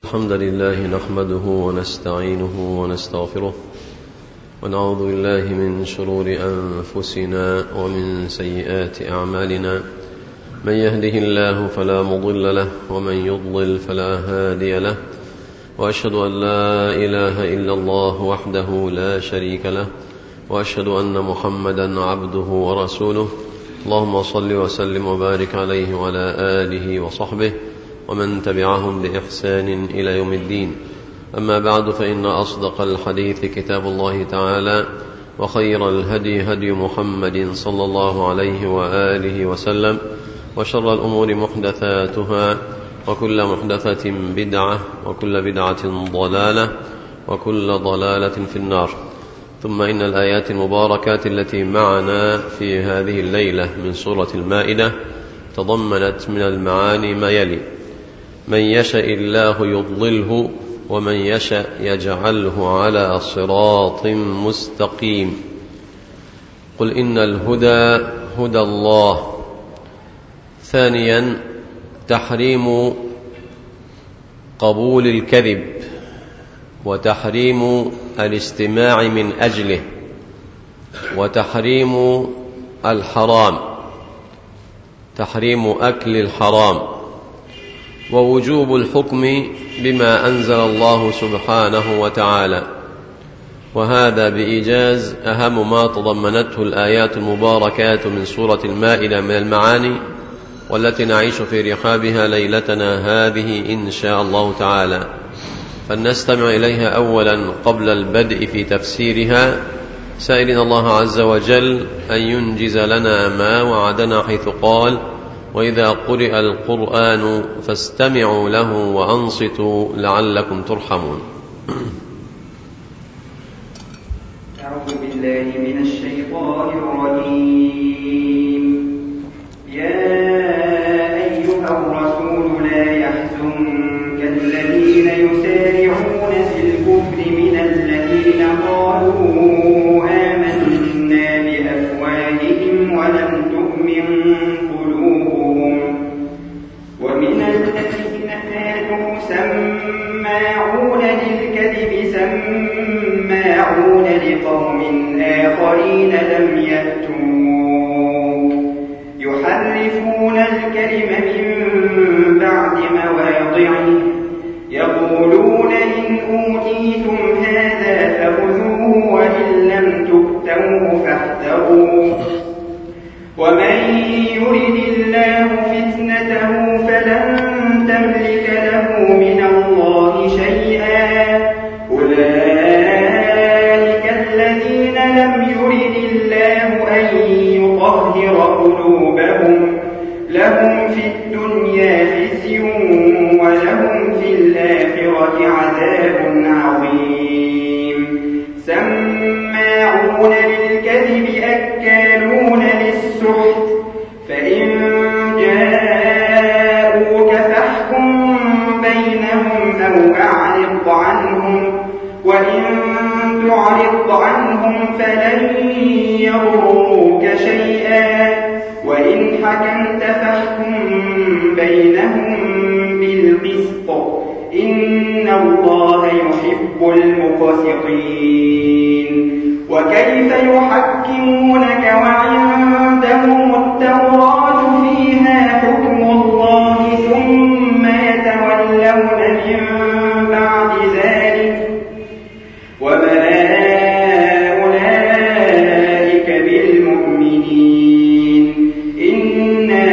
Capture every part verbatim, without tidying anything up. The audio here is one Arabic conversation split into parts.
الحمد لله نحمده ونستعينه ونستغفره ونعوذ بالله من شرور أنفسنا ومن سيئات أعمالنا. من يهده الله فلا مضل له ومن يضلل فلا هادي له، وأشهد أن لا إله إلا الله وحده لا شريك له، وأشهد أن محمدا عبده ورسوله. اللهم صل وسلم وبارك عليه وعلى آله وصحبه ومن تبعهم بإحسان إلى يوم الدين. أما بعد، فإن أصدق الحديث كتاب الله تعالى، وخير الهدي هدي محمد صلى الله عليه وآله وسلم، وشر الأمور محدثاتها، وكل محدثة بدعة، وكل بدعة ضلالة، وكل ضلالة في النار. ثم إن الآيات المباركات التي معنا في هذه الليلة من سورة المائدة تضمنت من المعاني ما يلي: من يشاء الله يضلله، ومن يشاء يجعله على صراط مستقيم. قل إن الهدى هدى الله. ثانيا، تحريم قبول الكذب، وتحريم الاستماع من أجله، وتحريم الحرام، تحريم أكل الحرام، ووجوب الحكم بما أنزل الله سبحانه وتعالى. وهذا بإيجاز أهم ما تضمنته الآيات المباركات من سورة المائدة من المعاني، والتي نعيش في رحابها ليلتنا هذه إن شاء الله تعالى. فلنستمع إليها أولا قبل البدء في تفسيرها، سائلين الله عز وجل أن ينجز لنا ما وعدنا، حيث قال: وإذا قرئ القرآن فاستمعوا له وأنصتوا لعلكم ترحمون. أعوذ بالله من الشيطان الرجيم. يا أيها الرسول لا يحزنك الذين يسارعون في الكفر من الذين قالوا آمنا بأفواههم ولم تؤمن قلوبهم، ومن الذين هادوا سماعون للكذب سماعون لقوم آخرين لم يأتوك، يحرفون الكلم من بعد مواضعه، يقولون إن أوتيتم هذا فخذوه وإن لم تؤتوه فاحذروا، ومن يرد الله فتنته فلن تملك له من الله شيئا. أولئك الذين لم يرد الله أن يطهر قلوبهم، لهم في الدنيا خزي ولهم في الآخرة عذاب عظيم. سماعون للكذب أكالون للسحت، فإن جاءوك فاحكم بينهم أو أعرض عنهم، وإن تعرض عنهم فلن يضروك شيئا، وإن حكمت فاحكم بينهم بالقسط، إن الله يحب المقسطين. وكيف يحكمونك وعندهم التوراة فيها حكم الله ثم يتولون من بعد ذلك، وما أولئك بالمؤمنين. إنا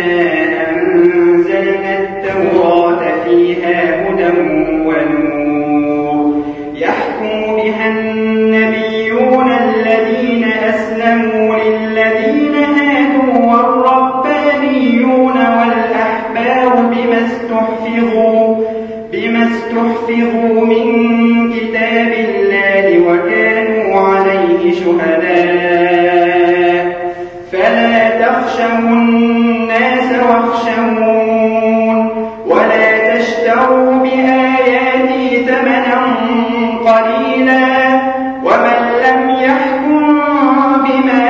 أنزلنا التوراة فيها هدى ونور، يحكم بها النبيون الذين أسلموا للذين هادوا والربانيون والأحبار بما استحفظوا بما استحفظوا من كتاب الله وكانوا عليه شهداء. فلا تخشوا الناس واخشون، ولا تشتروا بآياتي ثمنا قليلا، ومن لم يحكم بما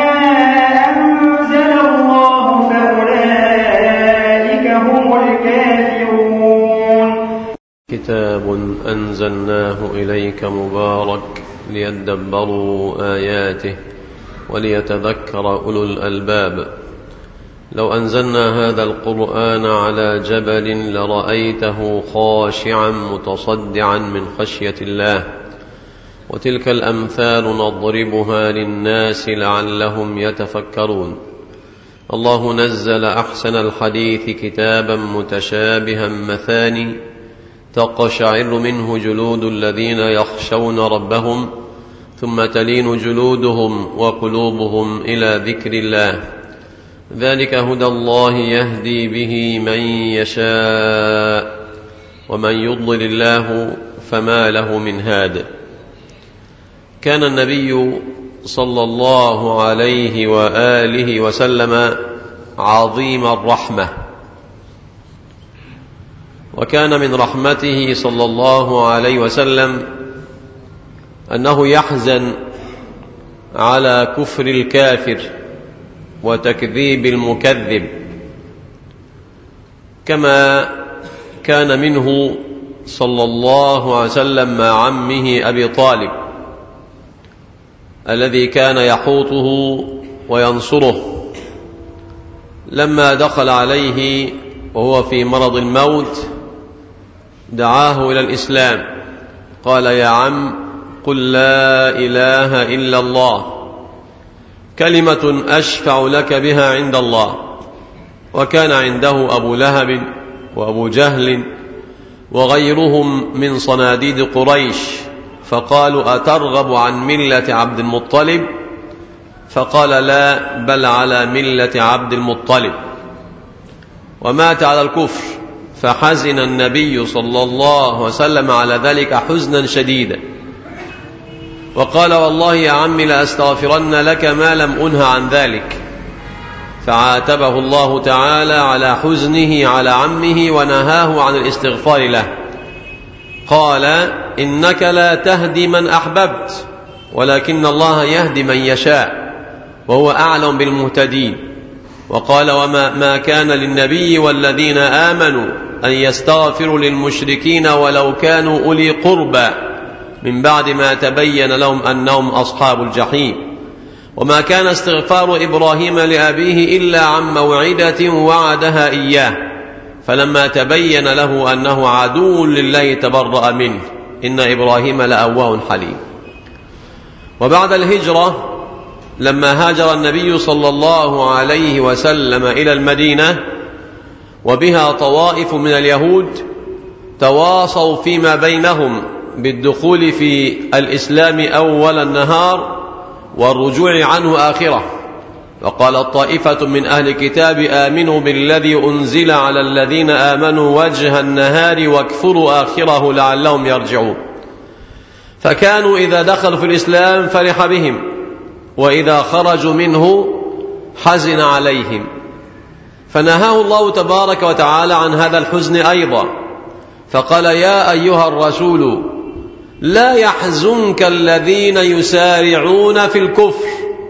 أنزل الله فأولئك هم الكافرون. كتاب أنزلناه إليك مبارك ليدبروا آياته وليتذكر أولو الألباب. لو أنزلنا هذا القرآن على جبل لرأيته خاشعا متصدعا من خشية الله. وتلك الأمثال نضربها للناس لعلهم يتفكرون. الله نزل أحسن الحديث كتابا متشابها مثاني تقشعر منه جلود الذين يخشون ربهم ثم تلين جلودهم وقلوبهم إلى ذكر الله. ذلك هدى الله يهدي به من يشاء ومن يضلل الله فما له من هاد. كان النبي صلى الله عليه وآله وسلم عظيم الرحمة، وكان من رحمته صلى الله عليه وسلم أنه يحزن على كفر الكافر وتكذيب المكذب، كما كان منه صلى الله عليه وسلم مع عمه أبي طالب الذي كان يحوطه وينصره لما دخل عليه وهو في مرض الموت دعاه إلى الإسلام. قال: يا عم، قل لا إله إلا الله، كلمة أشفع لك بها عند الله. وكان عنده أبو لهب وأبو جهل وغيرهم من صناديد قريش، فقالوا: أترغب عن ملة عبد المطلب؟ فقال: لا، بل على ملة عبد المطلب. ومات على الكفر، فحزن النبي صلى الله عليه وسلم على ذلك حزنا شديدا، وقال: والله يا عم لأستغفرن لك ما لم أنه عن ذلك. فعاتبه الله تعالى على حزنه على عمه ونهاه عن الاستغفار له. قال: إنك لا تهدي من أحببت ولكن الله يهدي من يشاء وهو أعلم بالمهتدين. وقال: وما ما كان للنبي والذين آمنوا أن يستغفروا للمشركين ولو كانوا أولي قربى من بعد ما تبين لهم أنهم أصحاب الجحيم. وما كان استغفار إبراهيم لأبيه إلا عن موعدة وعدها إياه، فلما تبين له أنه عدو لله تبرأ منه، إن إبراهيم لأواه حليم. وبعد الهجرة لما هاجر النبي صلى الله عليه وسلم إلى المدينة وبها طوائف من اليهود تواصوا فيما بينهم بالدخول في الإسلام أول النهار والرجوع عنه آخرة. وقال طائفة من أهل الكتاب: آمنوا بالذي أنزل على الذين آمنوا وجه النهار واكفروا آخره لعلهم يرجعون. فكانوا إذا دخلوا في الإسلام فرح بهم، وإذا خرجوا منه حزن عليهم، فنهاه الله تبارك وتعالى عن هذا الحزن أيضا، فقال: يا أيها الرسول لا يحزنك الذين يسارعون في الكفر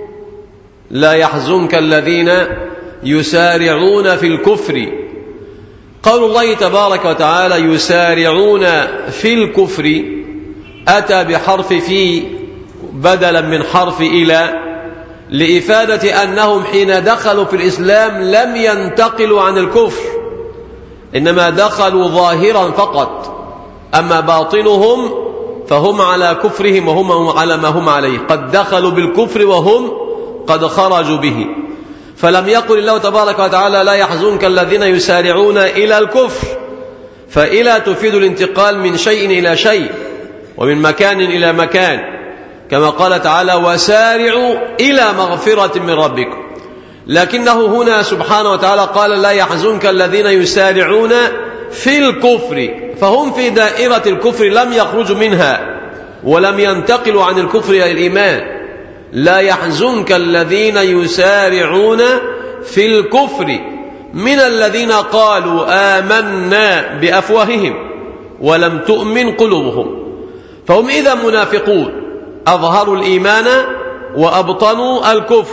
لا يحزنك الذين يسارعون في الكفر. قول الله تبارك وتعالى يسارعون في الكفر أتى بحرف في بدلا من حرف إلى، لإفادة أنهم حين دخلوا في الإسلام لم ينتقلوا عن الكفر، إنما دخلوا ظاهرا فقط، أما باطنهم فهم على كفرهم وهم على ما هم عليه، قد دخلوا بالكفر وهم قد خرجوا به. فلم يقل الله تبارك وتعالى لا يحزنك الذين يسارعون إلى الكفر، فإلى تفيد الانتقال من شيء إلى شيء ومن مكان إلى مكان، كما قال تعالى: وسارعوا إلى مغفرة من ربكم. لكنه هنا سبحانه وتعالى قال: لا يحزنك الذين يسارعون في الكفر، فهم في دائرة الكفر لم يخرجوا منها ولم ينتقلوا عن الكفر إلى الإيمان. لا يحزنك الذين يسارعون في الكفر من الذين قالوا آمنا بأفواههم ولم تؤمن قلوبهم، فهم إذا منافقون أظهروا الإيمان وأبطنوا الكفر.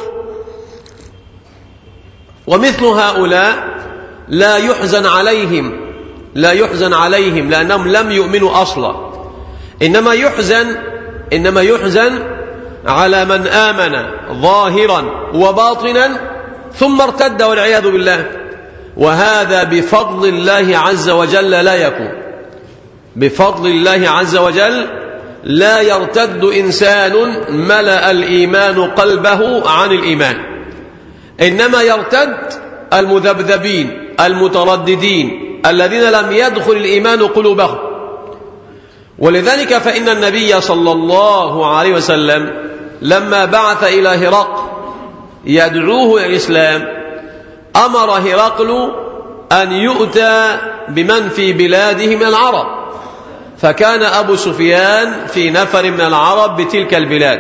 ومثل هؤلاء لا يحزن عليهم لا يحزن عليهم لأنهم لم يؤمنوا أصلا، إنما يحزن إنما يحزن على من آمن ظاهرا وباطنا ثم ارتد والعياذ بالله، وهذا بفضل الله عز وجل لا يكون. بفضل الله عز وجل لا يرتد إنسان ملأ الإيمان قلبه عن الإيمان، إنما يرتد المذبذبين المترددين الذين لم يدخل الإيمان قلوبهم. ولذلك فإن النبي صلى الله عليه وسلم لما بعث إلى هرقل يدعوه إلى الإسلام أمر هرقل أن يؤتى بمن في بلاده من العرب، فكان أبو سفيان في نفر من العرب بتلك البلاد،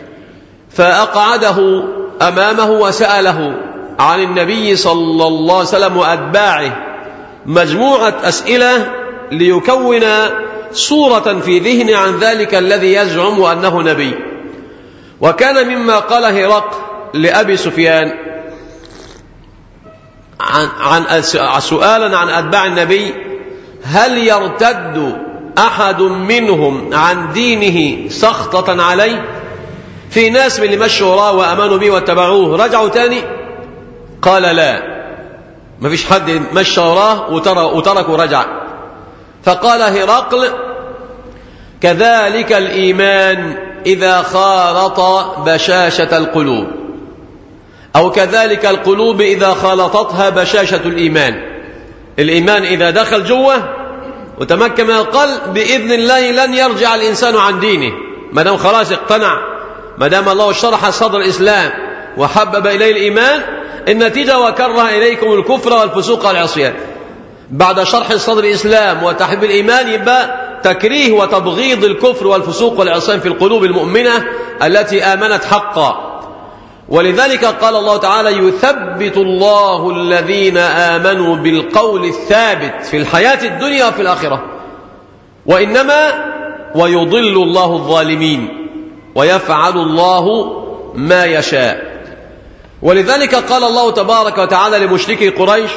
فأقعده أمامه وسأله عن النبي صلى الله عليه وسلم وأتباعه مجموعة أسئلة ليكون صورة في ذهن عن ذلك الذي يزعم أنه نبي. وكان مما قال هرقل لأبي سفيان عن, عن سؤالا عن أتباع النبي: هل يرتد أحد منهم عن دينه سخطة عليه؟ في ناس من اللي مشوا وراه وأمنوا به واتبعوه رجعوا تاني؟ قال لا، ما فيش حد مشى وراه وترك ورجع. فقال هرقل: كذلك الإيمان إذا خالط بشاشة القلوب، أو كذلك القلوب إذا خالطتها بشاشة الإيمان. الإيمان إذا دخل جوه وتمكن من القلب بإذن الله لن يرجع الإنسان عن دينه، ما دام خلاص اقتنع، ما دام الله شرح صدر الإسلام وحبب إليه الإيمان، النتيجة وكره إليكم الكفر والفسوق والعصيان. بعد شرح صدر الإسلام وتحبيب الإيمان يبقى تكريه وتبغيض الكفر والفسوق والعصيان في القلوب المؤمنة التي آمنت حقا. ولذلك قال الله تعالى: يثبت الله الذين آمنوا بالقول الثابت في الحياة الدنيا وفي الآخرة، وإنما ويضل الله الظالمين ويفعل الله ما يشاء. ولذلك قال الله تبارك وتعالى لمشركي قريش: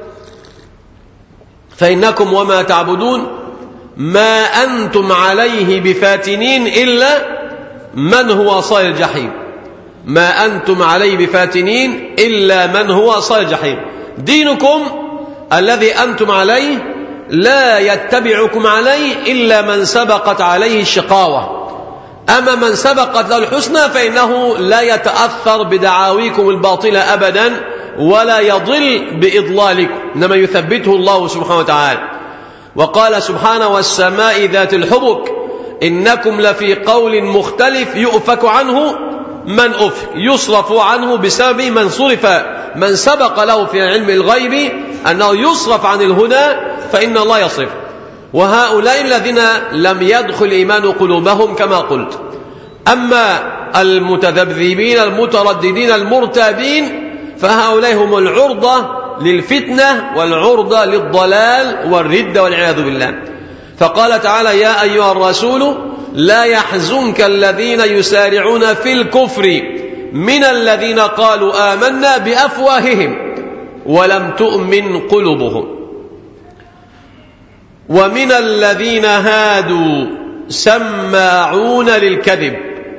فإنكم وما تعبدون ما أنتم عليه بفاتنين إلا من هو صال الجحيم. ما أنتم عليه بفاتنين إلا من هو صال الجحيم. دينكم الذي أنتم عليه لا يتبعكم عليه إلا من سبقت عليه الشقاوة، أما من سبقت له الحسنى فإنه لا يتأثر بدعاويكم الباطلة أبدا ولا يضل بإضلالكم، إنما يثبته الله سبحانه وتعالى. وقال سبحانه: والسماء ذات الحبك إنكم لفي قول مختلف يؤفك عنه من أفك، يصرف عنه بسبب من صرف، من سبق له في علم الغيب أنه يصرف عن الهدى فإن الله يصرف. وهؤلاء الذين لم يدخل الإيمان قلوبهم كما قلت. أما المتذبذبين المترددين المرتابين فهؤلاء هم العرضة للفتنة والعرضة للضلال والردة والعياذ بالله. فقال تعالى: يا أيها الرسول لا يحزنك الذين يسارعون في الكفر من الذين قالوا آمنا بأفواههم ولم تؤمن قلوبهم ومن الذين هادوا سماعون للكذب.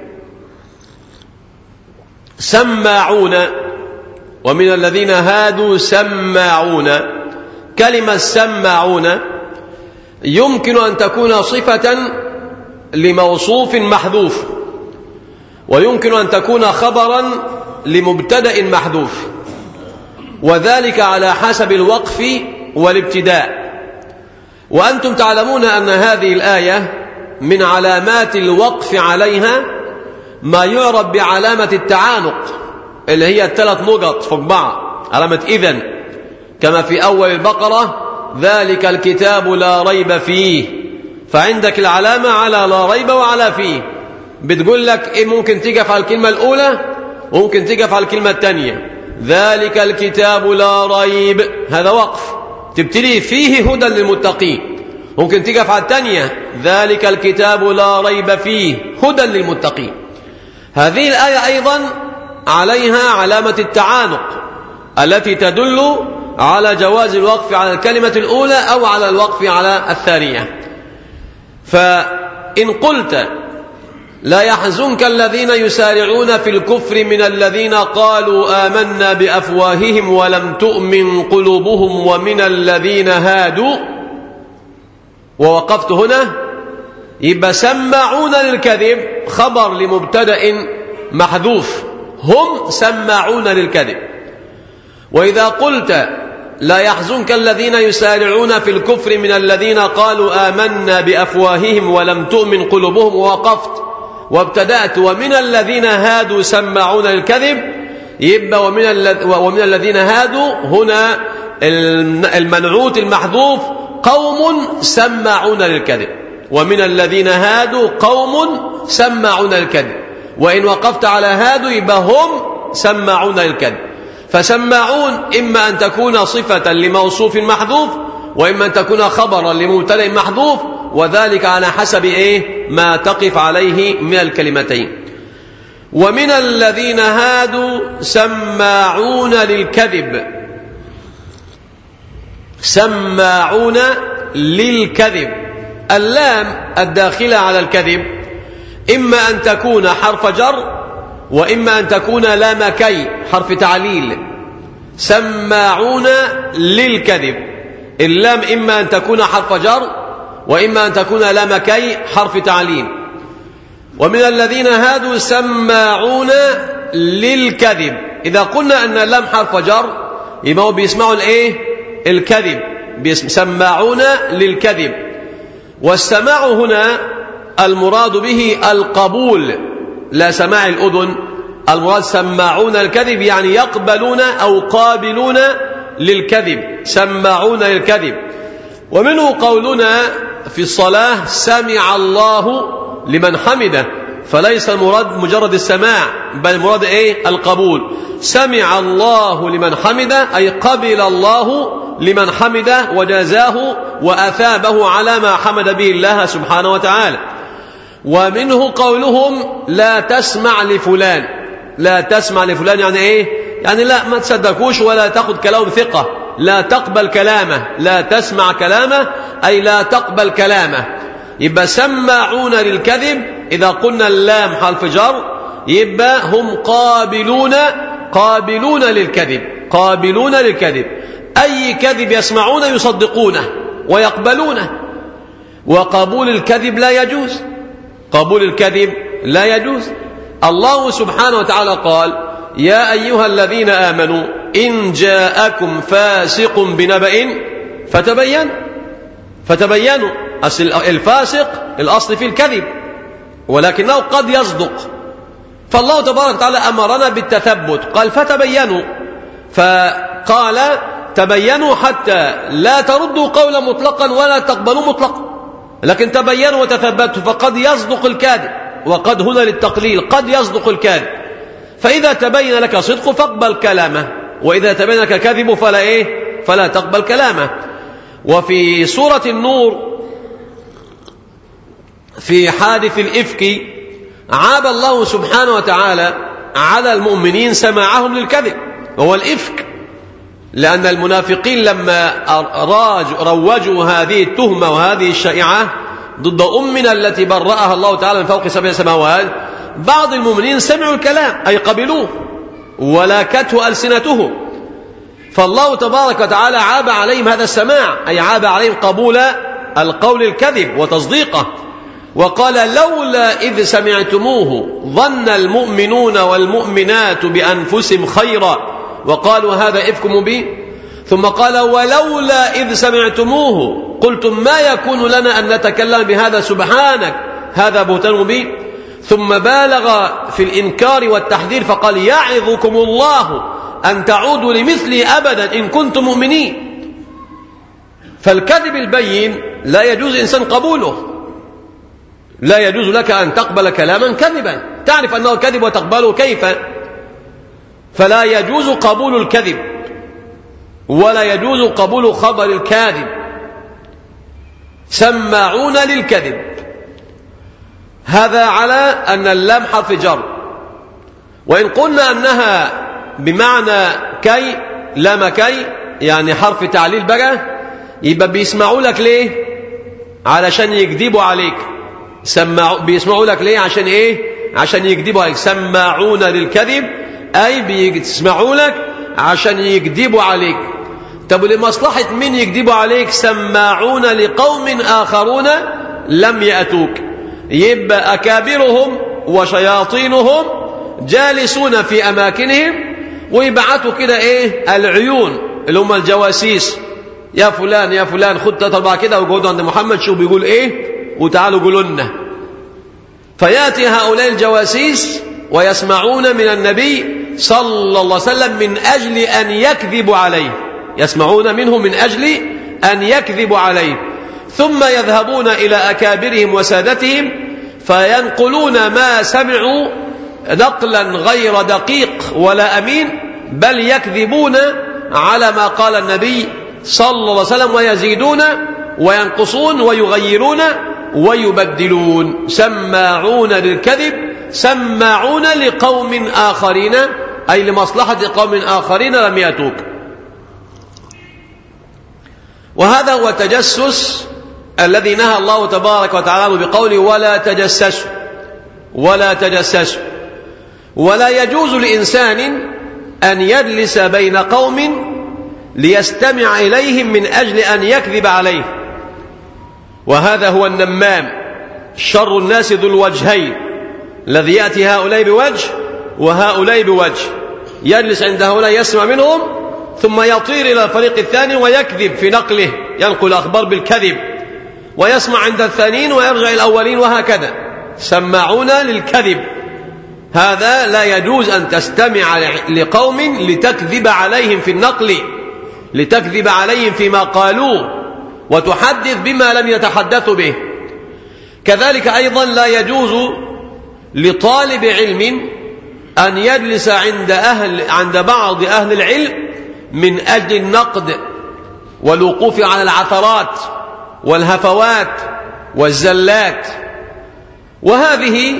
سماعون، ومن الذين هادوا سماعون. كلمة سماعون يمكن أن تكون صفة لموصوف محذوف، ويمكن أن تكون خبرا لمبتدأ محذوف، وذلك على حسب الوقف والابتداء. وأنتم تعلمون أن هذه الآية من علامات الوقف عليها ما يعرف بعلامة التعانق، اللي هي الثلاث نقط فوق بعض، علامة إذن، كما في أول البقرة: ذلك الكتاب لا ريب فيه. فعندك العلامة على لا ريب وعلى فيه، بتقول لك إيه، ممكن تقف على الكلمة الأولى وممكن تقف على الكلمة الثانية. ذلك الكتاب لا ريب، هذا وقف، تبتدي فيه هدى للمتقين. ممكن تقف على الثانية: ذلك الكتاب لا ريب فيه هدى للمتقين. هذه الآية أيضا عليها علامة التعانق التي تدل على جواز الوقف على الكلمة الأولى أو على الوقف على الثانية. فإن قلت لا يحزنك الذين يسارعون في الكفر من الذين قالوا آمنا بأفواههم ولم تؤمن قلوبهم ومن الذين هادوا، ووقفت هنا، يبقى سماعون للكذب خبر لمبتدأ محذوف، هم سماعون للكذب. وإذا قلت لا يحزنك الذين يسارعون في الكفر من الذين قالوا آمنا بأفواههم ولم تؤمن قلوبهم، ووقفت وابتدأت ومن الذين هادوا سماعون للكذب، يبقى ومن, ومن الذين هادوا هنا المنعوت المحذوف قوم سماعون للكذب، ومن الذين هادوا قوم سماعون للكذب. وإن وقفت على هادوا يبقى هم سماعون للكذب. فسماعون إما أن تكون صفة لموصوف محذوف، وإما أن تكون خبرا لمبتدأ محذوف، وذلك على حسب إيه ما تقف عليه من الكلمتين. ومن الذين هادوا سماعون للكذب، سماعون للكذب، اللام الداخلة على الكذب إما أن تكون حرف جر وإما أن تكون لام كي حرف تعليل. سماعون للكذب، اللام إما أن تكون حرف جر وإما أن تكون لام كي حرف تعليل. ومن الذين هادوا سماعون للكذب، إذا قلنا أن اللام حرف جر يبقوا بيسمعوا الإيه الكذب، سماعون للكذب. والسماع هنا المراد به القبول لا سماع الأذن، المراد سماعون الكذب يعني يقبلون أو قابلون للكذب، سماعون للكذب. ومنه قولنا في الصلاة سمع الله لمن حمده، فليس المراد مجرد السماع بل المراد ايه القبول. سمع الله لمن حمده أي قبل الله لمن حمده وجازاه وأثابه على ما حمد به الله سبحانه وتعالى. ومنه قولهم لا تسمع لفلان، لا تسمع لفلان يعني ايه يعني لا ما تصدقوش ولا تأخذ كلام ثقة، لا تقبل كلامه، لا تسمع كلامه أي لا تقبل كلامه. يبقى سماعون للكذب إذا قلنا اللام حرف جر يبقى هم قابلون قابلون للكذب، قابلون للكذب، أي كذب يسمعون يصدقونه ويقبلونه. وقبول الكذب لا يجوز، قبول الكذب لا يجوز. الله سبحانه وتعالى قال يا أيها الذين آمنوا إن جاءكم فاسق بنبأ فتبين فتبينوا. الفاسق الأصل في الكذب ولكنه قد يصدق، فالله تبارك وتعالى أمرنا بالتثبت، قال فتبينوا، فقال تبينوا حتى لا تردوا قولا مطلقا ولا تقبلوا مطلقا، لكن تبينوا وتثبتوا، فقد يصدق الكاذب، وقد هنا للتقليل، قد يصدق الكاذب. فإذا تبين لك صدقه فاقبل كلامه، وإذا تبين لك كذبه فلا إيه فلا تقبل كلامه. وفي سورة النور في حادث الإفك عاب الله سبحانه وتعالى على المؤمنين سماعهم للكذب وهو الإفك، لأن المنافقين لما روجوا هذه التهمة وهذه الشائعة ضد أمنا التي برأها الله تعالى من فوق سبع سماوات، بعض المؤمنين سمعوا الكلام أي قبلوه ولاكته ألسنتهم، فالله تبارك وتعالى عاب عليهم هذا السماع، أي عاب عليهم قبول القول الكذب وتصديقه. وقال لولا إذ سمعتموه ظن المؤمنون والمؤمنات بأنفسهم خيرا وقالوا هذا إفك مبين. ثم قال ولولا إذ سمعتموه قلتم ما يكون لنا أن نتكلم بهذا سبحانك هذا بهتان مبين. ثم بالغ في الإنكار والتحذير فقال يعظكم الله أن تعودوا لمثله أبدا إن كنتم مؤمنين. فالكذب البين لا يجوز إنسان قبوله، لا يجوز لك أن تقبل كلاما كذبا تعرف أنه كذب وتقبله كيف، فلا يجوز قبول الكذب ولا يجوز قبول خبر الكاذب. سماعون للكذب، هذا على أن اللام حرف جر. وإن قلنا أنها بمعنى كي لام كي يعني حرف تعليل بقى، يبقى بيسمعوا لك ليه؟ علشان يكذبوا عليك. سمعوا بيسمعوا لك ليه؟ عشان ايه؟ عشان يكذبوا عليك. سماعون للكذب اي بيسمعوا لك عشان يكذبوا عليك. طب لمصلحة مين يكذبوا عليك؟ سماعون لقوم آخرون لم يأتوك. يبقى أكابرهم وشياطينهم جالسون في أماكنهم ويبعتوا كده إيه؟ العيون اللي هم الجواسيس، يا فلان يا فلان خد ثلاثة أربعة كده وقعدوا عند محمد شوف بيقول إيه وتعالوا قولوا لنا. فيأتي هؤلاء الجواسيس ويسمعون من النبي صلى الله عليه وسلم من أجل أن يكذبوا عليه، يسمعون منه من أجل أن يكذبوا عليه، ثم يذهبون إلى أكابرهم وسادتهم فينقلون ما سمعوا نقلا غير دقيق ولا أمين، بل يكذبون على ما قال النبي صلى الله عليه وسلم ويزيدون وينقصون ويغيرون ويبدلون. سماعون للكذب سماعون لقوم آخرين أي لمصلحة قوم آخرين لم يأتوك. وهذا هو التجسس الذي نهى الله تبارك وتعالى بقوله ولا تجسسوا ولا تجسسوا. ولا يجوز لإنسان أن يجلس بين قوم ليستمع إليهم من أجل أن يكذب عليه، وهذا هو النمام شر الناس ذو الوجهين الذي يأتي هؤلاء بوجه وهؤلاء بوجه، يجلس عند هؤلاء يسمع منهم ثم يطير إلى الفريق الثاني ويكذب في نقله، ينقل أخبار بالكذب، ويسمع عند الثانيين ويرجع إلى الأولين، وهكذا سماعون للكذب. هذا لا يجوز أن تستمع لقوم لتكذب عليهم في النقل، لتكذب عليهم فيما قالوه وتحدث بما لم يتحدثوا به. كذلك أيضا لا يجوز لطالب علم أن يجلس عند أهل عند بعض أهل العلم من أجل النقد والوقوف على العثرات والهفوات والزلات. وهذه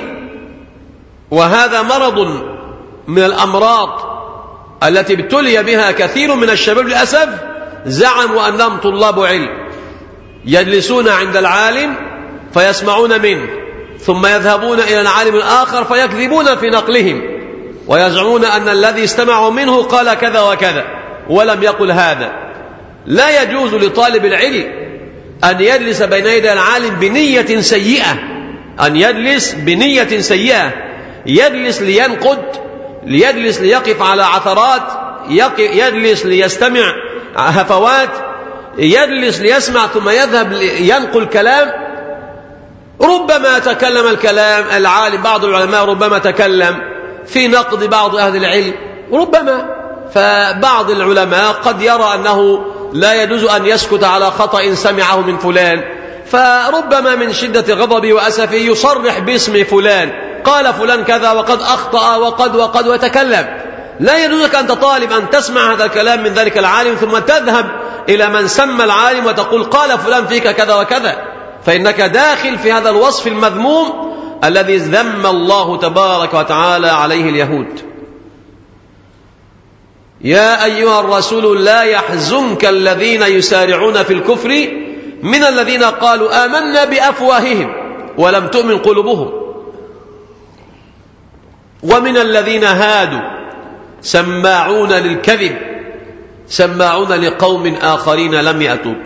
وهذا مرض من الأمراض التي ابتلي بها كثير من الشباب للأسف. زعموا أنهم طلاب علم، يجلسون عند العالم فيسمعون منه، ثم يذهبون إلى العالم الآخر فيكذبون في نقلهم، ويزعمون أن الذي استمعوا منه قال كذا وكذا ولم يقل هذا. لا يجوز لطالب العلم أن يجلس بين يدي العالم بنية سيئة، أن يجلس بنية سيئة، يجلس لينقد، ليجلس ليقف على عثرات، يجلس ليستمع هفوات، يجلس ليسمع ثم يذهب ينقل كلام. ربما تكلم الكلام العالم، بعض العلماء ربما تكلم في نقد بعض أهل العلم، ربما فبعض العلماء قد يرى أنه لا يجوز أن يسكت على خطأ سمعه من فلان، فربما من شدة غضبه وأسفه يصرح باسم فلان، قال فلان كذا وقد أخطأ وقد وقد وتكلم. لا يجوز لك أنت طالب أن تسمع هذا الكلام من ذلك العالم ثم تذهب إلى من سمى العالم وتقول قال فلان فيك كذا وكذا، فإنك داخل في هذا الوصف المذموم الذي ذم الله تبارك وتعالى عليه اليهود. يا أيها الرسول لا يحزنك الذين يسارعون في الكفر من الذين قالوا آمنا بأفواههم ولم تؤمن قلوبهم ومن الذين هادوا سماعون للكذب سماعون لقوم آخرين لم يأتوك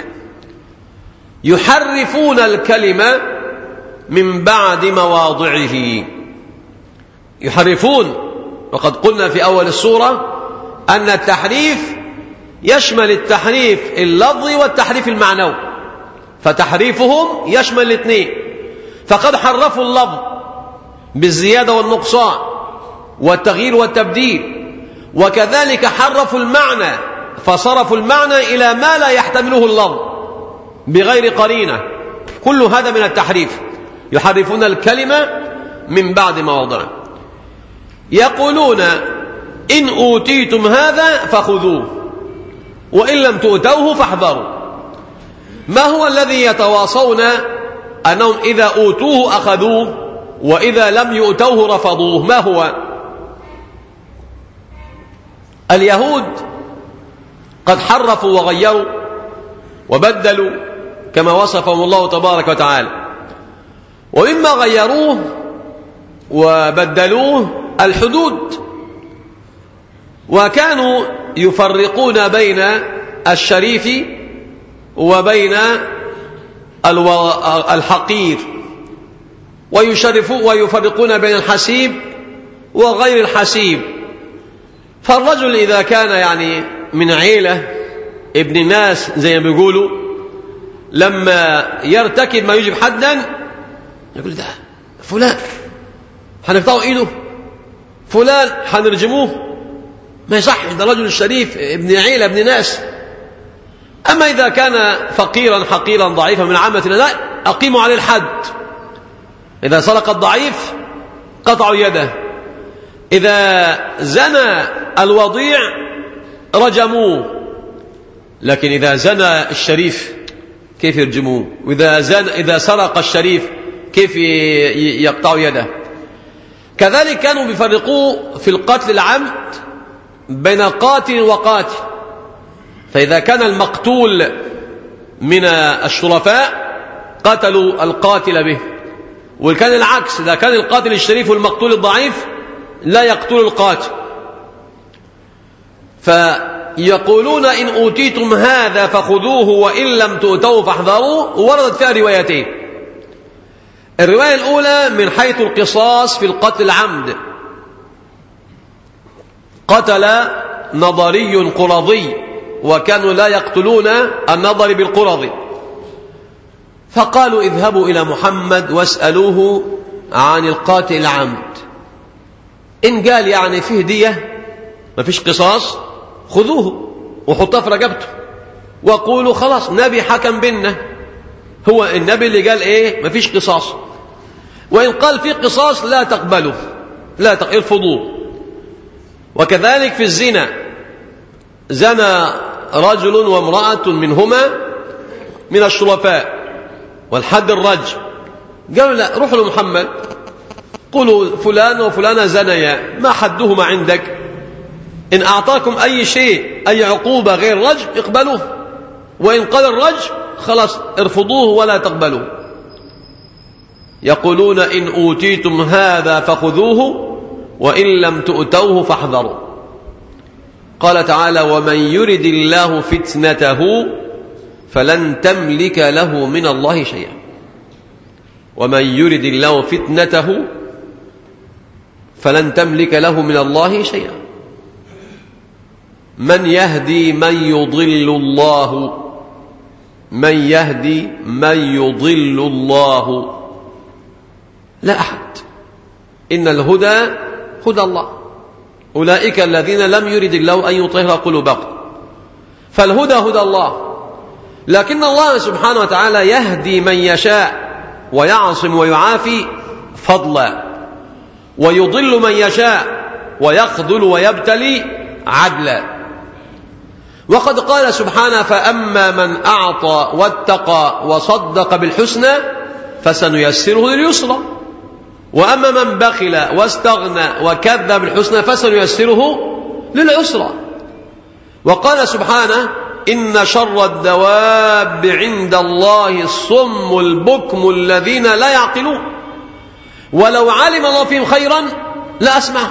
يحرفون الكلمة من بعد مواضعه. يحرفون، وقد قلنا في أول السورة أن التحريف يشمل التحريف اللفظي والتحريف المعنوي، فتحريفهم يشمل الاثنين. فقد حرفوا اللفظ بالزيادة والنقصان والتغيير والتبديل، وكذلك حرفوا المعنى فصرفوا المعنى إلى ما لا يحتمله اللفظ بغير قرينة. كل هذا من التحريف. يحرفون الكلمة من بعد مواضعه. يقولون إن أوتيتم هذا فخذوه وإن لم تؤتوه فاحذروا. ما هو الذي يتواصون أنهم إذا أوتوه أخذوه وإذا لم يؤتوه رفضوه؟ ما هو؟ اليهود قد حرفوا وغيروا وبدلوا كما وصفهم الله تبارك وتعالى. ومما غيروه وبدلوه الحدود، وكانوا يفرقون بين الشريف وبين الحقير، ويفرقون بين الحسيب وغير الحسيب. فالرجل إذا كان يعني من عيلة ابن ناس زي ما بيقولوا، لما يرتكب ما يجب حدا يقول ده فلان حنقطعوا ايده، فلان حنرجموه، ما يصح، ده رجل شريف ابن عيلة ابن ناس. أما إذا كان فقيرا حقيرا ضعيفا من عامة لا، أقيموا عليه الحد. إذا سرق الضعيف قطعوا يده، إذا زنى الوضيع رجموه، لكن إذا زنى الشريف كيف يرجموه؟ وإذا زنى إذا سرق الشريف كيف يقطعوا يده؟ كذلك كانوا بيفرقوا في القتل العمد بين قاتل وقاتل. فإذا كان المقتول من الشرفاء قتلوا القاتل به، وكان العكس، إذا كان القاتل الشريف والمقتول الضعيف لا يقتل القاتل. فيقولون إن أوتيتم هذا فخذوه وإن لم تؤتوه فاحذروا. وردت فيها روايتين. الرواية الأولى من حيث القصاص في القتل العمد، قتل نضري قرظي، وكانوا لا يقتلون النضر بالقرظ، فقالوا اذهبوا إلى محمد واسألوه عن القاتل العمد، إن قال يعني فيه دية ما فيش قصاص خذوه وحطاه في رقبته وقولوا خلاص نبي حكم بيننا، هو النبي اللي قال ايه ما فيش قصاص. وإن قال في قصاص لا تقبلوا، لا ترفضوه. وكذلك في الزنا، زنى رجل وامرأة منهما من الشرفاء والحد الرجم، قالوا لا، روحوا لمحمد قولوا فلان وفلان زنيا، ما حدهما عندك؟ إن أعطاكم أي شيء أي عقوبة غير رجم اقبلوه، وإن قال الرجم خلاص ارفضوه ولا تقبلوه. يقولون إن أوتيتم هذا فخذوه وإن لم تؤتوه فاحذروا. قال تعالى ومن يرد الله فتنته فلن تملك له من الله شيئا. ومن يرد الله فتنته فلن تملك له من الله شيئا. من يهدي من يضل الله، من يهدي من يضل الله؟ لا أحد. إن الهدى هدى الله، أولئك الذين لم يرد الله أن يطهر قلوبهم. فالهدى هدى الله، لكن الله سبحانه وتعالى يهدي من يشاء ويعصم ويعافي فضلا، ويضل من يشاء ويخذل ويبتلي عدلا. وقد قال سبحانه فأما من أعطى واتقى وصدق بالحسنى فسنيسره لليسرى، وأما من بخل واستغنى وكذب بالحسنى فسنيسره للعسرى. وقال سبحانه إن شر الدواب عند الله الصم البكم الذين لا يعقلون، ولو علم الله فيهم خيرا لأسمعهم،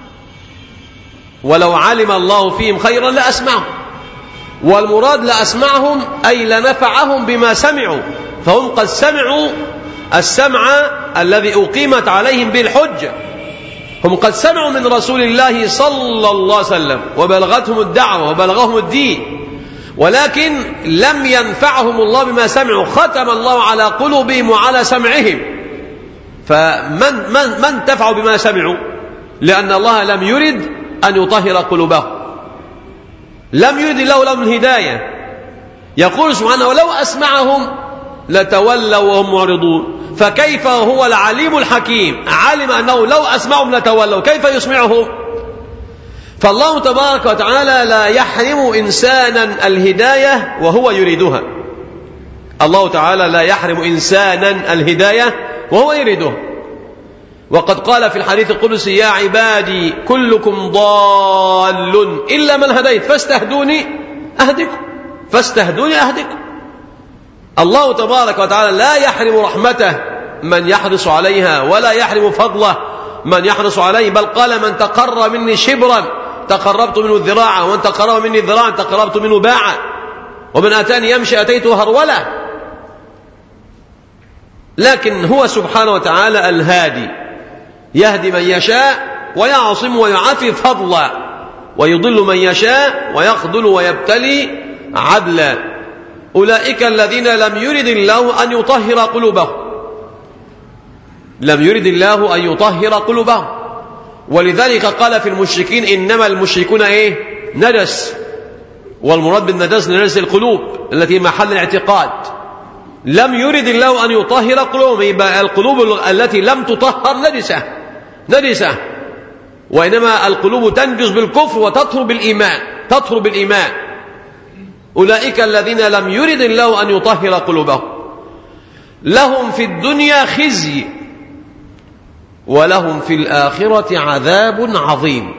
ولو علم الله فيهم خيرا لأسمعهم. والمراد لأسمعهم أي لنفعهم بما سمعوا، فهم قد سمعوا السمع الذي أقيمت عليهم بالحجة، هم قد سمعوا من رسول الله صلى الله عليه وسلم وبلغتهم الدعوة وبلغهم الدين، ولكن لم ينفعهم الله بما سمعوا، ختم الله على قلوبهم وعلى سمعهم. فمن من من انتفعوا بما سمعوا؟ لأن الله لم يرد أن يطهر قلوبهم، لم يرد الله لهم الهداية. يقول سبحانه ولو أسمعهم لتولوا وهم معرضون. فكيف هو العليم الحكيم علم أنه لو أسمعهم لتولوا، كيف يسمعهم؟ فالله تبارك وتعالى لا يحرم إنسانا الهداية وهو يريدها. الله تعالى لا يحرم إنسانا الهداية وهو يريدها. وقد قال في الحديث القدسي يا عبادي كلكم ضال إلا من هديت فاستهدوني أهدكم فاستهدوني أهدكم. الله تبارك وتعالى لا يحرم رحمته من يحرص عليها ولا يحرم فضله من يحرص عليه، بل قال من تقرب مني شبرا تقربت منه ذراعا، ومن تقرب مني ذراعا تقربت منه باعا، ومن أتاني يمشي أتيته هرولة. لكن هو سبحانه وتعالى الهادي، يهدي من يشاء ويعصم ويعافي فضلا، ويضل من يشاء ويخذل ويبتلي عدلا. أولئك الذين لم يرد الله أن يطهر قلوبهم، لم يرد الله أن يطهر قلوبهم، ولذلك قال في المشركين إنما المشركون إيه؟ نجس، والمراد بالنجس نجس القلوب التي محل الاعتقاد. لم يرد الله أن يطهر قلوبهم، يبقى القلوب التي لم تطهر نجسة نجسة، وإنما القلوب تنجس بالكفر وتطهر بالإيمان تطهر بالإيمان. أولئك الذين لم يرد الله أن يطهر قلوبهم لهم في الدنيا خزي ولهم في الآخرة عذاب عظيم.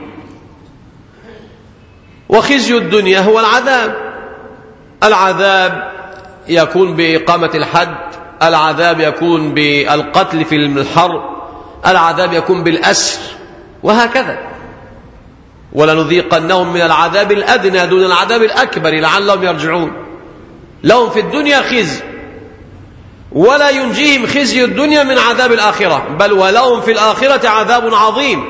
وخزي الدنيا هو العذاب، العذاب يكون بإقامة الحد، العذاب يكون بالقتل في الحرب، العذاب يكون بالأسر، وهكذا. ولنذيقنهم من العذاب الأدنى دون العذاب الأكبر لعلهم يرجعون. لهم في الدنيا خزي ولا ينجيهم خزي الدنيا من عذاب الآخرة، بل ولهم في الآخرة عذاب عظيم،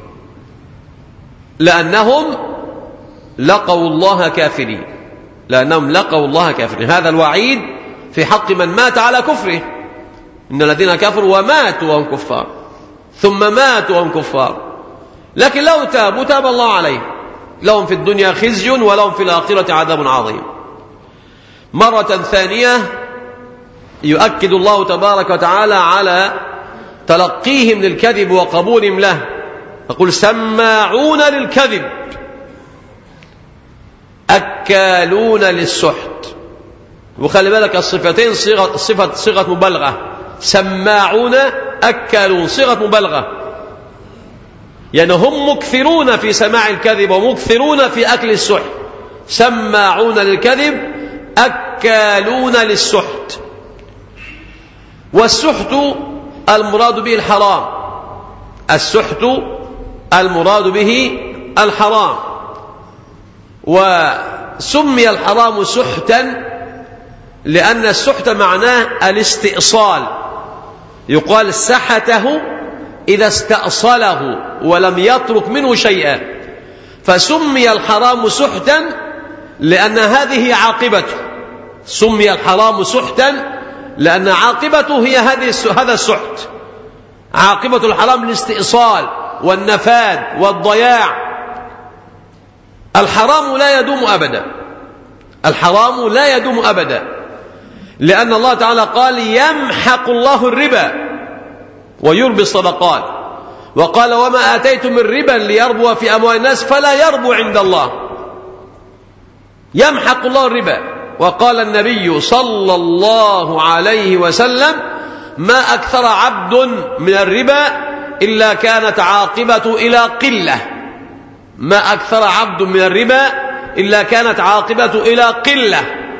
لأنهم لقوا الله كافرين لأنهم لقوا الله كافرين. هذا الوعيد في حق من مات على كفره. إن الذين كفروا وماتوا وهم كفار ثم ماتوا وهم كفار، لكن لو تابوا تاب الله عليهم. لهم في الدنيا خزي ولهم في الآخرة عذاب عظيم. مرة ثانية يؤكد الله تبارك وتعالى على تلقيهم للكذب وقبولهم له، يقول سماعون للكذب أكالون للسحت. وخلي بالك الصفتين صيغة صفة صيغة مبالغة، سماعون أكالون صيغة مبالغة، يعني هم مكثرون في سماع الكذب ومكثرون في أكل السحت. سماعون للكذب أكالون للسحت. والسحت المراد به الحرام، السحت المراد به الحرام. وسمي الحرام سحتا لأن السحت معناه الاستئصال، يقال سحته إذا استأصله ولم يترك منه شيئا، فسمي الحرام سحتا لأن هذه عاقبته. سمي الحرام سحتا لأن عاقبته هي هذا السحت. عاقبة الحرام الاستئصال والنفاذ والضياع. الحرام لا يدوم أبدا، الحرام لا يدوم أبدا، لأن الله تعالى قال يمحق الله الربا ويربي الصدقات، وقال وما آتيتم من ربا ليربو في أموال الناس فلا يربو عند الله. يمحق الله الربا. وقال النبي صلى الله عليه وسلم ما أكثر عبد من الربا إلا كانت عاقبته إلى قلة. ما أكثر عبد من الربا إلا كانت عاقبته إلى قلة.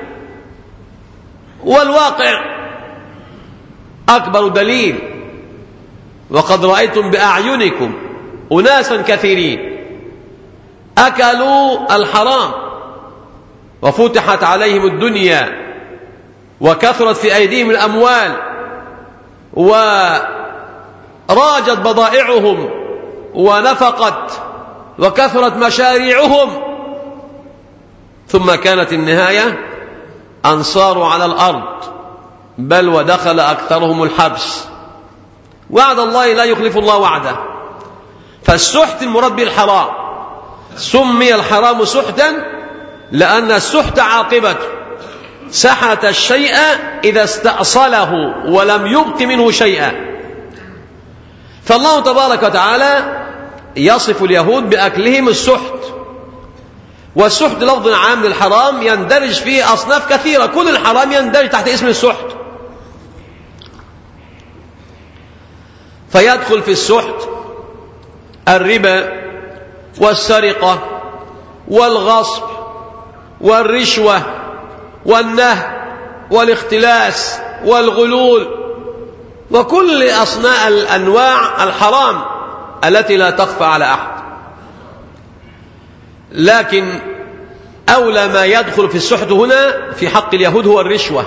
والواقع أكبر دليل، وقد رأيتم بأعينكم أناسا كثيرين أكلوا الحرام وفتحت عليهم الدنيا وكثرت في أيديهم الأموال وراجت بضائعهم ونفقت وكثرت مشاريعهم، ثم كانت النهاية أن صاروا على الأرض، بل ودخل أكثرهم الحبس. وعد الله لا يخلف الله وعده. فالسحت المراد به الحرام. سمي الحرام سحتا لأن السحت عاقبته سحت الشيء إذا استأصله ولم يبق منه شيئا. فالله تبارك وتعالى يصف اليهود بأكلهم السحت. والسحت لفظ عام للحرام يندرج فيه أصناف كثيرة، كل الحرام يندرج تحت اسم السحت. فيدخل في السحت الربا والسرقة والغصب والرشوة والنهب والاختلاس والغلول وكل أصناع الأنواع الحرام التي لا تخفى على أحد. لكن أولى ما يدخل في السحت هنا في حق اليهود هو الرشوة.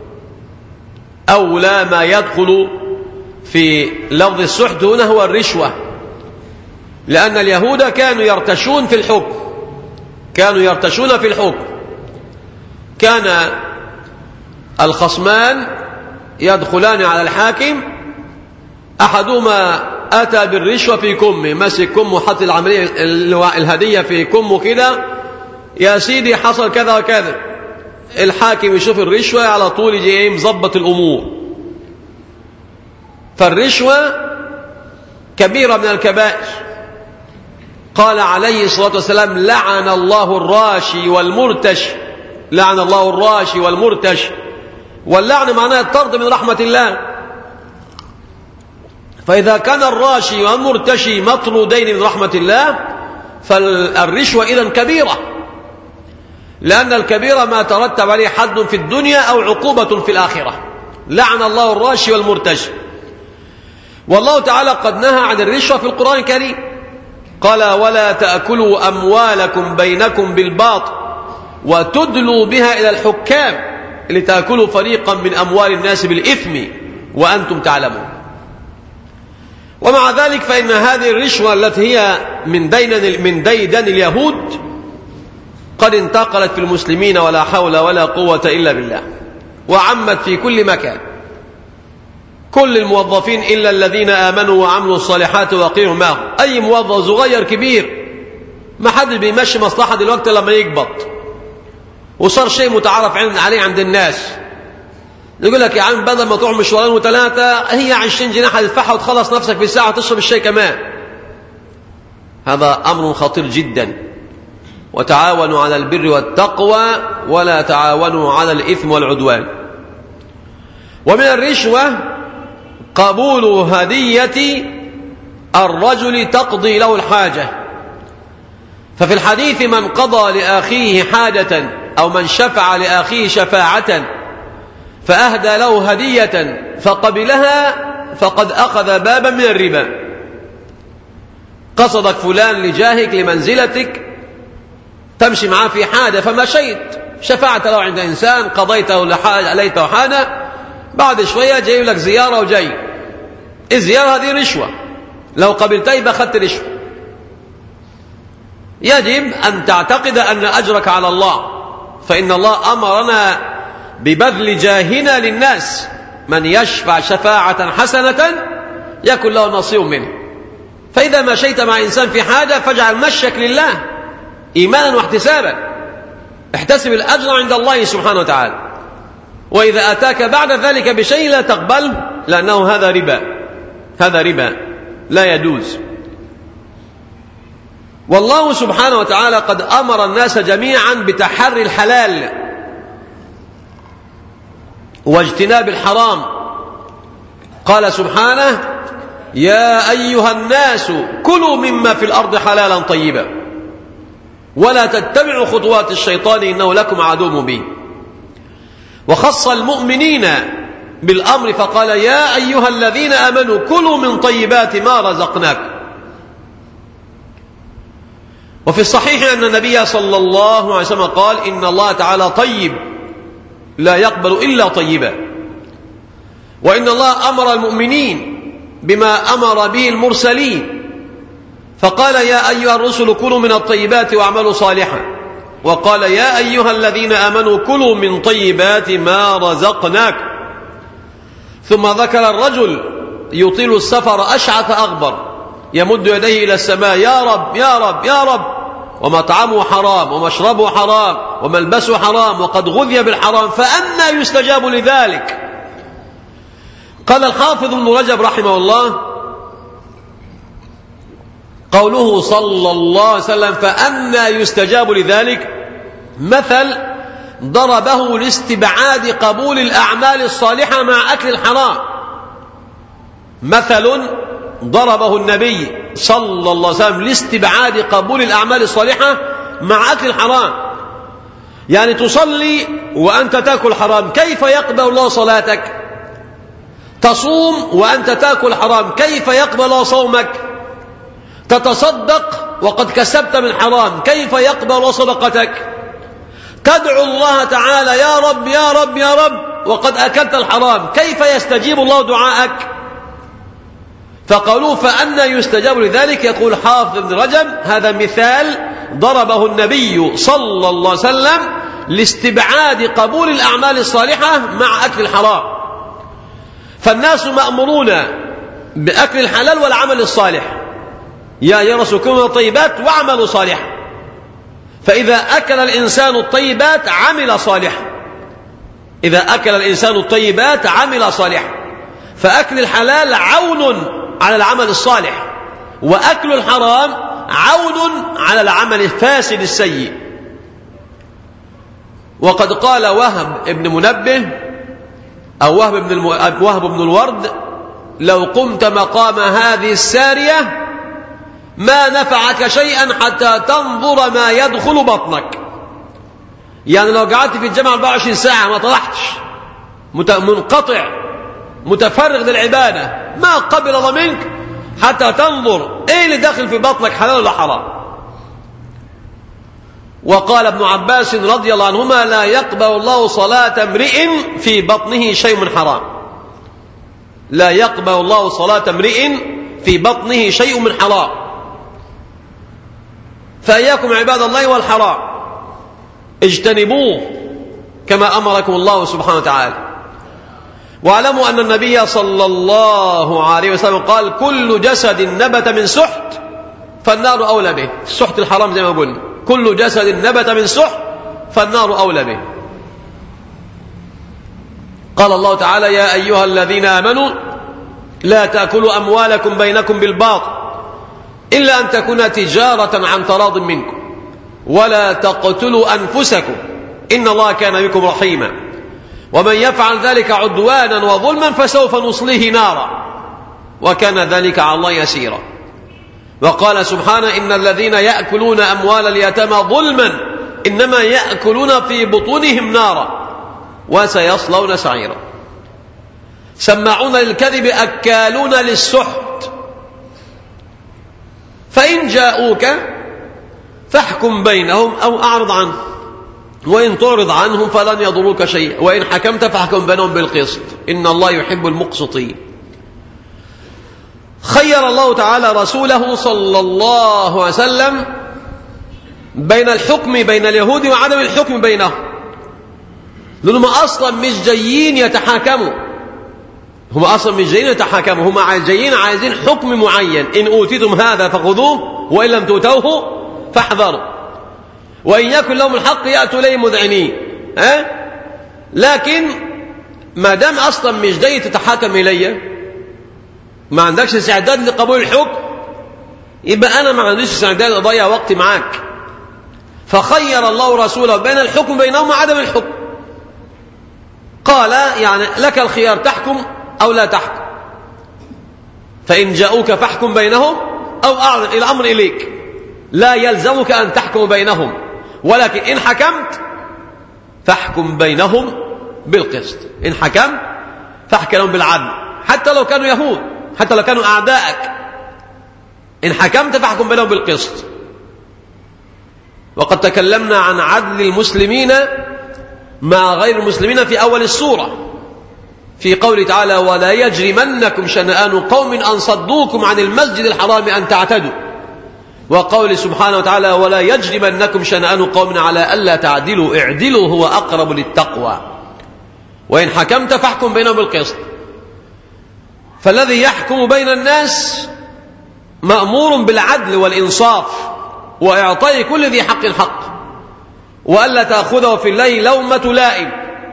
أولى ما يدخل في لفظ السحت هنا هو الرشوة، لأن اليهود كانوا يرتشون في الحكم كانوا يرتشون في الحكم كان الخصمان يدخلان على الحاكم، أحدهما أتى بالرشوة في كمه، مسك كمه وحط العملية الهدية في كمه كده، يا سيدي حصل كذا وكذا. الحاكم يشوف الرشوة على طول يجي مظبط الأمور. فالرشوة كبيرة من الكبائر. قال عليه الصلاة والسلام لعن الله الراشي والمرتش. لعن الله الراشي والمرتش، واللعن معناه الطرد من رحمة الله. فإذا كان الراشي والمرتشي مطرودين من رحمة الله فالرشوة إذن كبيرة، لأن الكبيرة ما ترتب عليه حد في الدنيا أو عقوبة في الآخرة. لعن الله الراشي والمرتشي. والله تعالى قد نهى عن الرشوة في القرآن الكريم، قال ولا تأكلوا أموالكم بينكم بالباطل وتدلوا بها إلى الحكام لتأكلوا فريقا من أموال الناس بالإثم وأنتم تعلمون. ومع ذلك فإن هذه الرشوة التي هي من ديدن من ديدن اليهود قد انتقلت في المسلمين ولا حول ولا قوة إلا بالله، وعمت في كل مكان. كل الموظفين إلا الذين آمنوا وعملوا الصالحات وقيروا معهم. أي موظف صغير كبير ما حد بيمشي مصلحة دلوقتي لما يقبض وصار شيء متعارف عليه عند الناس. يقول لك يا عم بدل ما تروح مشوارين وثلاثة هي عشرين جنيه هتدفعها وتخلص نفسك في ساعة وتشرب الشاي كمان. هذا أمر خطير جدا. وتعاونوا على البر والتقوى ولا تعاونوا على الإثم والعدوان. ومن الرشوة قبول هدية الرجل تقضي له الحاجة. ففي الحديث من قضى لأخيه حاجة أو من شفع لأخيه شفاعة فأهدى له هدية فقبلها فقد أخذ بابا من الربا. قصدك فلان لجاهك لمنزلتك تمشي معاه في حاجة فمشيت، شفعت له عند إنسان، قضيته لحاجة عليته حاجة، بعد شوية جاي لك زيارة وجاي. الزيارة هذه رشوة، لو قبلتها يبقى أخذت رشوة. يجب أن تعتقد أن أجرك على الله، فإن الله أمرنا ببذل جاهنا للناس. من يشفع شفاعة حسنة يكن له نصيب منه. فإذا مشيت مع إنسان في حاجة فاجعل مشيك لله إيمانا واحتسابا، احتسب الأجر عند الله سبحانه وتعالى. وإذا أتاك بعد ذلك بشيء لا تقبله، لأنه هذا ربا، هذا ربا لا يجوز. والله سبحانه وتعالى قد أمر الناس جميعا بتحري الحلال واجتناب الحرام. قال سبحانه يا أيها الناس كلوا مما في الأرض حلالا طيبا ولا تتبعوا خطوات الشيطان إنه لكم عدو مبين. وخص المؤمنين بالأمر فقال يا أيها الذين آمنوا كلوا من طيبات ما رزقناكم. وفي الصحيح أن النبي صلى الله عليه وسلم قال إن الله تعالى طيب لا يقبل إلا طيبا. وإن الله أمر المؤمنين بما أمر به المرسلين فقال يا أيها الرسل كلوا من الطيبات واعملوا صالحا، وقال يا أيها الذين آمنوا كلوا من طيبات ما رزقناكم. ثم ذكر الرجل يطيل السفر أشعث أغبر يمد يديه إلى السماء يا رب يا رب يا رب، ومطعمه حرام ومشربه حرام وملبسه حرام وقد غذي بالحرام فأنى يستجاب لذلك. قال الحافظ ابن رجب رحمه الله قوله صلى الله عليه وسلم فأنى يستجاب لذلك مثل ضربه لاستبعاد قبول الأعمال الصالحة مع أكل الحرام. مثل ضربه النبي صلى الله عليه وسلم لاستبعاد قبول الأعمال الصالحة مع أكل الحرام. يعني تصلي وأنت تأكل حرام، كيف يقبل الله صلاتك؟ تصوم وأنت تأكل حرام، كيف يقبل الله صومك؟ تتصدق وقد كسبت من حرام، كيف يقبل الله صدقتك؟ تدعو الله تعالى يا رب يا رب يا رب وقد أكلت الحرام، كيف يستجيب الله دعاءك؟ فقالوا فأنى يستجاب لذلك؟ يقول حافظ ابن رجب هذا مثال ضربه النبي صلى الله عليه وسلم لاستبعاد قبول الأعمال الصالحة مع أكل الحرام. فالناس مأمورون بأكل الحلال والعمل الصالح، يا يا رسول كلوا من الطيبات واعملوا صالحا. فإذا أكل الإنسان الطيبات عمل صالحا، إذا أكل الإنسان الطيبات عمل صالحا. فأكل الحلال عون على العمل الصالح، وأكل الحرام عون على العمل الفاسد السيء. وقد قال وهب ابن منبه أو وهب بن, الم... وهب بن الورد لو قمت مقام هذه السارية ما نفعك شيئا حتى تنظر ما يدخل بطنك. يعني لو قعدت في الجامعة أربعة وعشرين ساعة ما طلعتش، منقطع متفرغ للعبادة، ما قبل الله منك حتى تنظر ايه اللي داخل في بطنك، حلال ولا حرام. وقال ابن عباس رضي الله عنهما لا يقبل الله صلاة امرئ في بطنه شيء من حرام، لا يقبل الله صلاة امرئ في بطنه شيء من حرام. فإياكم عباد الله والحرام، اجتنبوه كما أمركم الله سبحانه وتعالى. واعلموا أن النبي صلى الله عليه وسلم قال كل جسد نبت من سحت فالنار أولى به. السحت الحرام زي ما قلنا، كل جسد نبت من سحت فالنار أولى به. قال الله تعالى يا أيها الذين آمنوا لا تأكلوا أموالكم بينكم بالباطل إلا أن تكون تجارة عن تراض منكم ولا تقتلوا أنفسكم إن الله كان بكم رحيما ومن يفعل ذلك عدوانا وظلما فسوف نصليه نارا وكان ذلك على الله يسيرا. وقال سبحانه إن الذين يأكلون أموال اليتامى ظلما إنما يأكلون في بطونهم نارا وسيصلون سعيرا. سماعون للكذب أكالون للسحت فإن جاءوك فاحكم بينهم أو أعرض عنهم وإن تعرض عنهم فلن يضروك شيئا وإن حكمت فاحكم بينهم بالقسط إن الله يحب المقسطين. خير الله تعالى رسوله صلى الله عليه وسلم بين الحكم بين اليهود وعدم الحكم بينهم، لأنهم أصلا مش جايين يتحاكموا، هم أصلا مش جايين يتحاكموا، هم جايين عايزين حكم معين، إن أوتيتم هذا فخذوه وإن لم تؤتوه فاحذروا وإن يكن لهم الحق يأتوا إليه مذعنين. أه؟ لكن ما دام أصلا مش جاي تتحاكم إلي، ما عندكش استعداد لقبول الحكم، يبقى أنا ما عنديش استعداد أضيع وقتي معاك. فخير الله رسوله بين الحكم بينهم وعدم الحكم. قال يعني لك الخيار تحكم أو لا تحكم، فإن جاءوك فاحكم بينهم أو أعرض الأمر إليك، لا يلزمك أن تحكم بينهم، ولكن إن حكمت فاحكم بينهم بالقسط، إن حكمت فاحكم لهم بالعدل حتى لو كانوا يهود، حتى لو كانوا أعداءك، إن حكمت فاحكم بينهم بالقسط. وقد تكلمنا عن عدل المسلمين مع غير المسلمين في أول السورة في قوله تعالى ولا يجرمنكم شنآن قوم أن صدوكم عن المسجد الحرام أن تعتدوا، وقول سبحانه وتعالى ولا يجرمنكم شنآن قوم على ألا تعدلوا اعدلوا هو أقرب للتقوى وإن حكمت فاحكم بينهم بالقسط. فالذي يحكم بين الناس مأمور بالعدل والإنصاف وإعطاء كل ذي حق حق وألا تأخذه في الليل لومة لائم.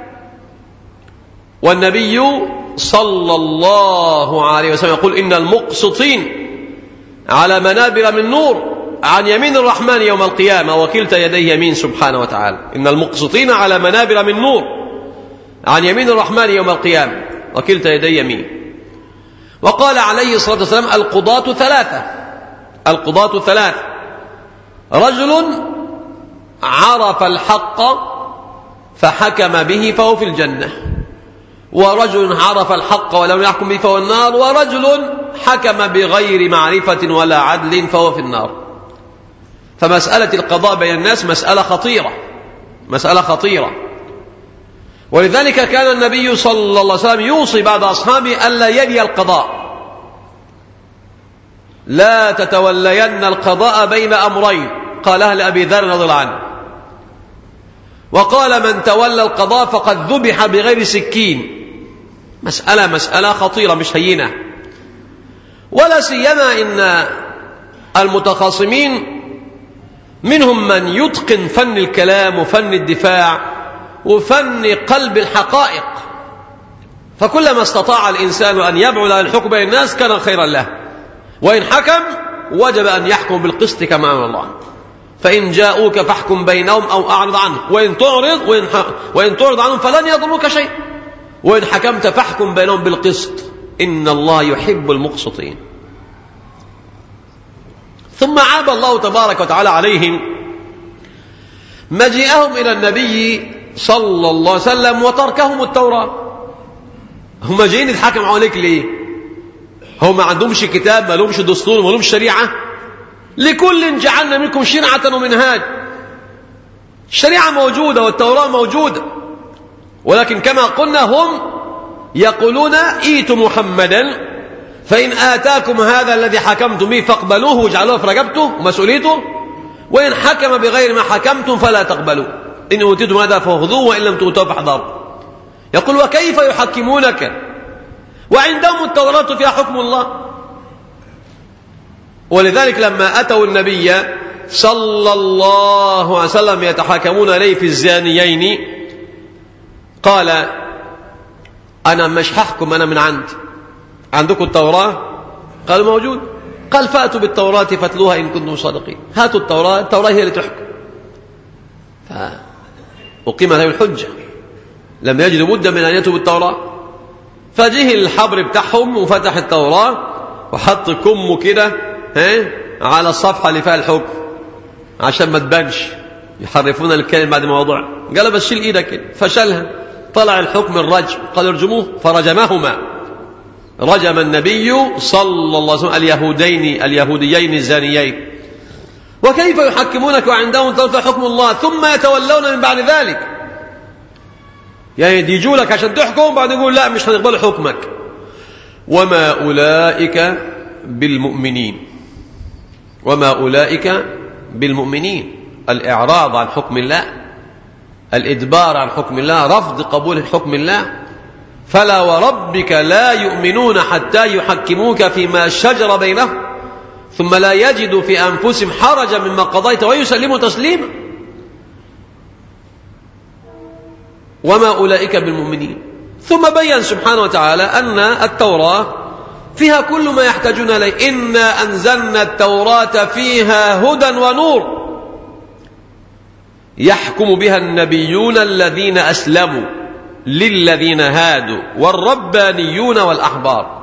والنبي صلى الله عليه وسلم يقول إن المقسطين على منابر من نور عن يمين الرحمن يوم القيامة وكلتا يديه يمين سبحانه وتعالى. إن المقسطين على منابر من نور عن يمين الرحمن يوم القيامة وكلتا يديه يمين. وقال عليه الصلاة والسلام القضاة ثلاثة، القضاة ثلاثة: رجل عرف الحق فحكم به فهو في الجنة، ورجل عرف الحق ولم يحكم به فهو النار، ورجل حكم بغير معرفة ولا عدل فهو في النار. فمسألة القضاء بين الناس مسألة خطيرة، مسألة خطيرة. ولذلك كان النبي صلى الله عليه وسلم يوصي بعض أصحابه ألا يلي القضاء، لا تتولين القضاء بين أمرين، قالها لأبي ذر رضي الله عنه. وقال من تولى القضاء فقد ذبح بغير سكين. مسألة مسألة خطيرة مش هينة، ولا سيما إن المتخاصمين منهم من يتقن فن الكلام وفن الدفاع وفن قلب الحقائق، فكلما استطاع الإنسان أن يبعد عن الحكم بين الناس كان خيرا له، وإن حكم وجب أن يحكم بالقسط كما أمر الله. فإن جاءوك فاحكم بينهم أو أعرض عنهم، وإن تعرض وإن, وإن تعرض عنهم فلن يضروك شيء، وإن حكمت فاحكم بينهم بالقسط إن الله يحب المقسطين. ثم عاب الله تبارك وتعالى عليهم مجيئهم إلى النبي صلى الله عليه وسلم وتركهم التوراة. هم جايين يتحكموا عليك ليه؟ هم ما عندهمش كتاب، ما لهمش دستور، ما لهمش شريعة؟ لكل جعلنا منكم شرعة ومنهاج. الشريعة موجودة والتوراة موجودة، ولكن كما قلنا هم يقولون ائتوا محمدا فإن آتاكم هذا الذي حكمتم به فاقبلوه واجعلوه في رقبته ومسؤوليته، وإن حكم بغير ما حكمتم فلا تقبلوا، إن أوتيتم هذا فخذوه وإن لم تؤتوه فاحذروا. يقول وكيف يحكمونك وعندهم التوراة فيها حكم الله؟ ولذلك لما أتوا النبي صلى الله عليه وسلم يتحاكمون إليه في الزانيين قال أنا مش هحكم، أنا من عندي، عندكم التوراة؟ قالوا موجود. قال فأتوا بالتوراة فاتلوها إن كنتم صادقين. هاتوا التوراة، التوراة هي اللي تحكم. فأقيمت له الحجة، لم يجدوا بد من أن يأتوا بالتوراة، فجه الحبر بتاعهم وفتح التوراة وحط كمه كده على الصفحة اللي فيها الحكم عشان ما تبانش، يحرفون الكلمة بعد موضوع. قال بس شيل ايدك كده، فشلها، طلع الحكم الرجم، قال ارجموه فرجمهما. رجم النبي صلى الله عليه وسلم اليهودين اليهوديين الزانيين. وكيف يحكمونك وعندهم توفى حكم الله ثم يتولون من بعد ذلك؟ يعني يجوا لك عشان تحكم بعد يقول لا مش هنقبل حكمك. وما أولئك بالمؤمنين، وما أولئك بالمؤمنين. الإعراض عن حكم الله، الإدبار عن حكم الله، رفض قبول حكم الله. فلا وربك لا يؤمنون حتى يحكموك فيما شجر بينهم ثم لا يجدوا في أنفسهم حرجا مما قضيت ويسلموا تسليما. وما أولئك بالمؤمنين. ثم بين سبحانه وتعالى أن التوراة فيها كل ما يحتاجون إليه. إنا أنزلنا التوراة فيها هدى ونور يحكم بها النبيون الذين أسلموا للذين هادوا والربانيون والأحبار.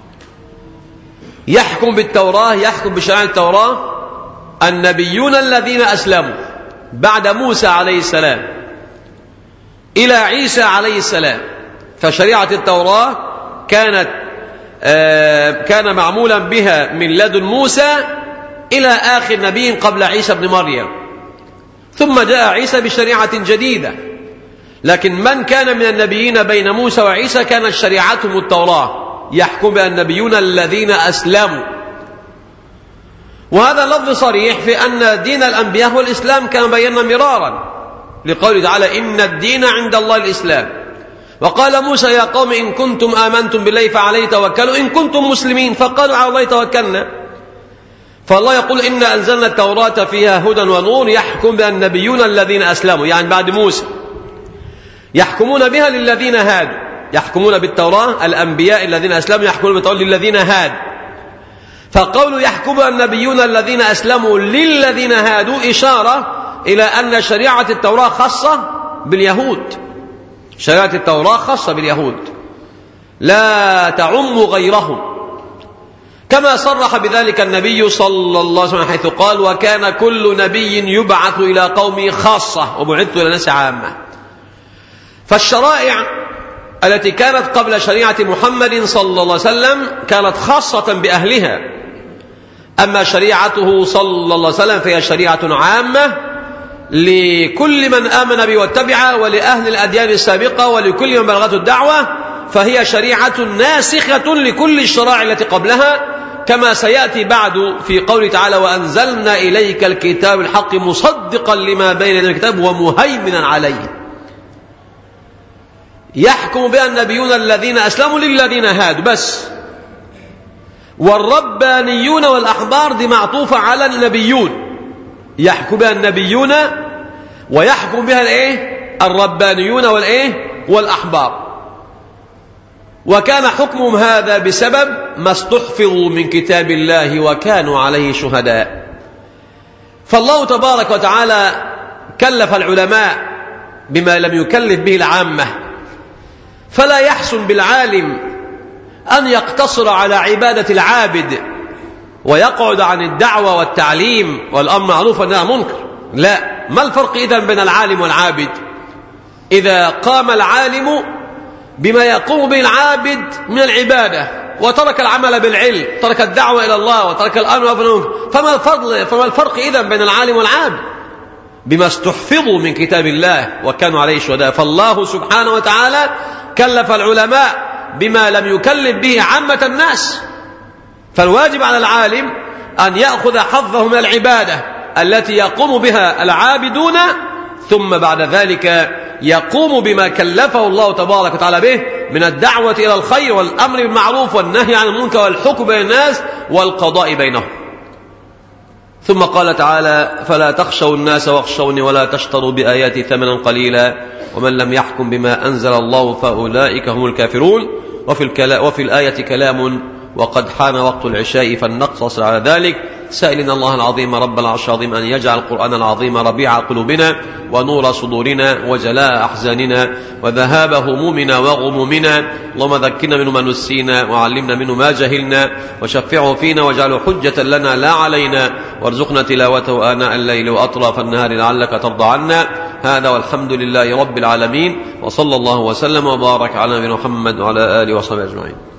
يحكم بالتوراة، يحكم بشريعة التوراة النبيون الذين أسلموا بعد موسى عليه السلام إلى عيسى عليه السلام. فشريعة التوراة كانت آه كان معمولا بها من لدن موسى إلى آخر نبي قبل عيسى بن مريم، ثم جاء عيسى بشريعة جديدة. لكن من كان من النبيين بين موسى وعيسى كانت شريعتهم التوراة يحكم بها النبيون الذين أسلموا. وهذا لفظ صريح في أن دين الأنبياء هو الإسلام كما بينا مرارا، لقوله تعالى إن الدين عند الله الإسلام. وقال موسى يا قوم إن كنتم آمنتم بالله فعليه توكلوا إن كنتم مسلمين، فقالوا على الله توكلنا. فالله يقول إنا أنزلنا التوراة فيها هدى ونور يحكم بها النبيون الذين أسلموا، يعني بعد موسى يحكمون بها للذين هادوا. يحكمون بالتوراة الأنبياء الذين أسلموا يحكمون بالتوراة للذين هادوا. فقولوا يحكم النبيون الذين أسلموا للذين هادوا إشارة إلى أن شريعة التوراة خاصة باليهود. شريعة التوراة خاصة باليهود لا تعم غيرهم، كما صرح بذلك النبي صلى الله عليه وسلم حيث قال وكان كل نبي يبعث إلى قومه خاصة وبعثت إلى الناس عامة. فالشرائع التي كانت قبل شريعة محمد صلى الله عليه وسلم كانت خاصة بأهلها، أما شريعته صلى الله عليه وسلم فهي شريعة عامة لكل من آمن به واتبعه، ولأهل الأديان السابقة ولكل من بلغته الدعوة، فهي شريعة ناسخة لكل الشرائع التي قبلها، كما سيأتي بعد في قوله تعالى: وأنزلنا إليك الكتاب الحق مصدقا لما بين يديه الكتاب ومهيمنا عليه. يحكم بها النبيون الذين أسلموا للذين هادوا بس، والربانيون والأحبار دي معطوفة على النبيون، يحكم بها النبيون ويحكم بها الايه الربانيون والايه والأحبار. وكان حكمهم هذا بسبب ما استحفظوا من كتاب الله وكانوا عليه شهداء. فالله تبارك وتعالى كلف العلماء بما لم يكلف به العامة، فلا يحسن بالعالم أن يقتصر على عبادة العابد ويقعد عن الدعوة والتعليم والأمر معروف والنهي عن المنكر. لا، ما الفرق إذن بين العالم والعابد؟ إذا قام العالم بما يقوم به العابد من العبادة وترك العمل بالعلم، ترك الدعوة إلى الله وترك الأمر بالمنكر، فما الفرق فما الفرق إذن بين العالم والعابد؟ بما استحفظوا من كتاب الله وكانوا عليه شهداء. فالله سبحانه وتعالى كلف العلماء بما لم يكلف به عامة الناس، فالواجب على العالم أن يأخذ حظه من العبادة التي يقوم بها العابدون، ثم بعد ذلك يقوم بما كلفه الله تبارك وتعالى به من الدعوة إلى الخير والأمر بالمعروف والنهي عن المنكر والحكم بين الناس والقضاء بينهم. ثم قال تعالى: فلا تخشوا الناس واخشوني ولا تشتروا بآياتي ثمنا قليلا ومن لم يحكم بما أنزل الله فأولئك هم الكافرون. وفي, وفي الآية كلام وقد حان وقت العشاء فلنقتصر على ذلك، سائلين الله العظيم رب العرش العظيم أن يجعل القرآن العظيم ربيع قلوبنا ونور صدورنا وجلاء أحزاننا وذهاب همومنا وغمومنا. اللهم ذكرنا منه ما نسينا وعلمنا منه ما جهلنا وشفعه فينا واجعله حجة لنا لا علينا، وارزقنا تلاوته آناء الليل وأطراف النهار لعلك ترضى عنا. هذا والحمد لله رب العالمين، وصلى الله وسلم وبارك على نبينا محمد وعلى آله وصحبه أجمعين.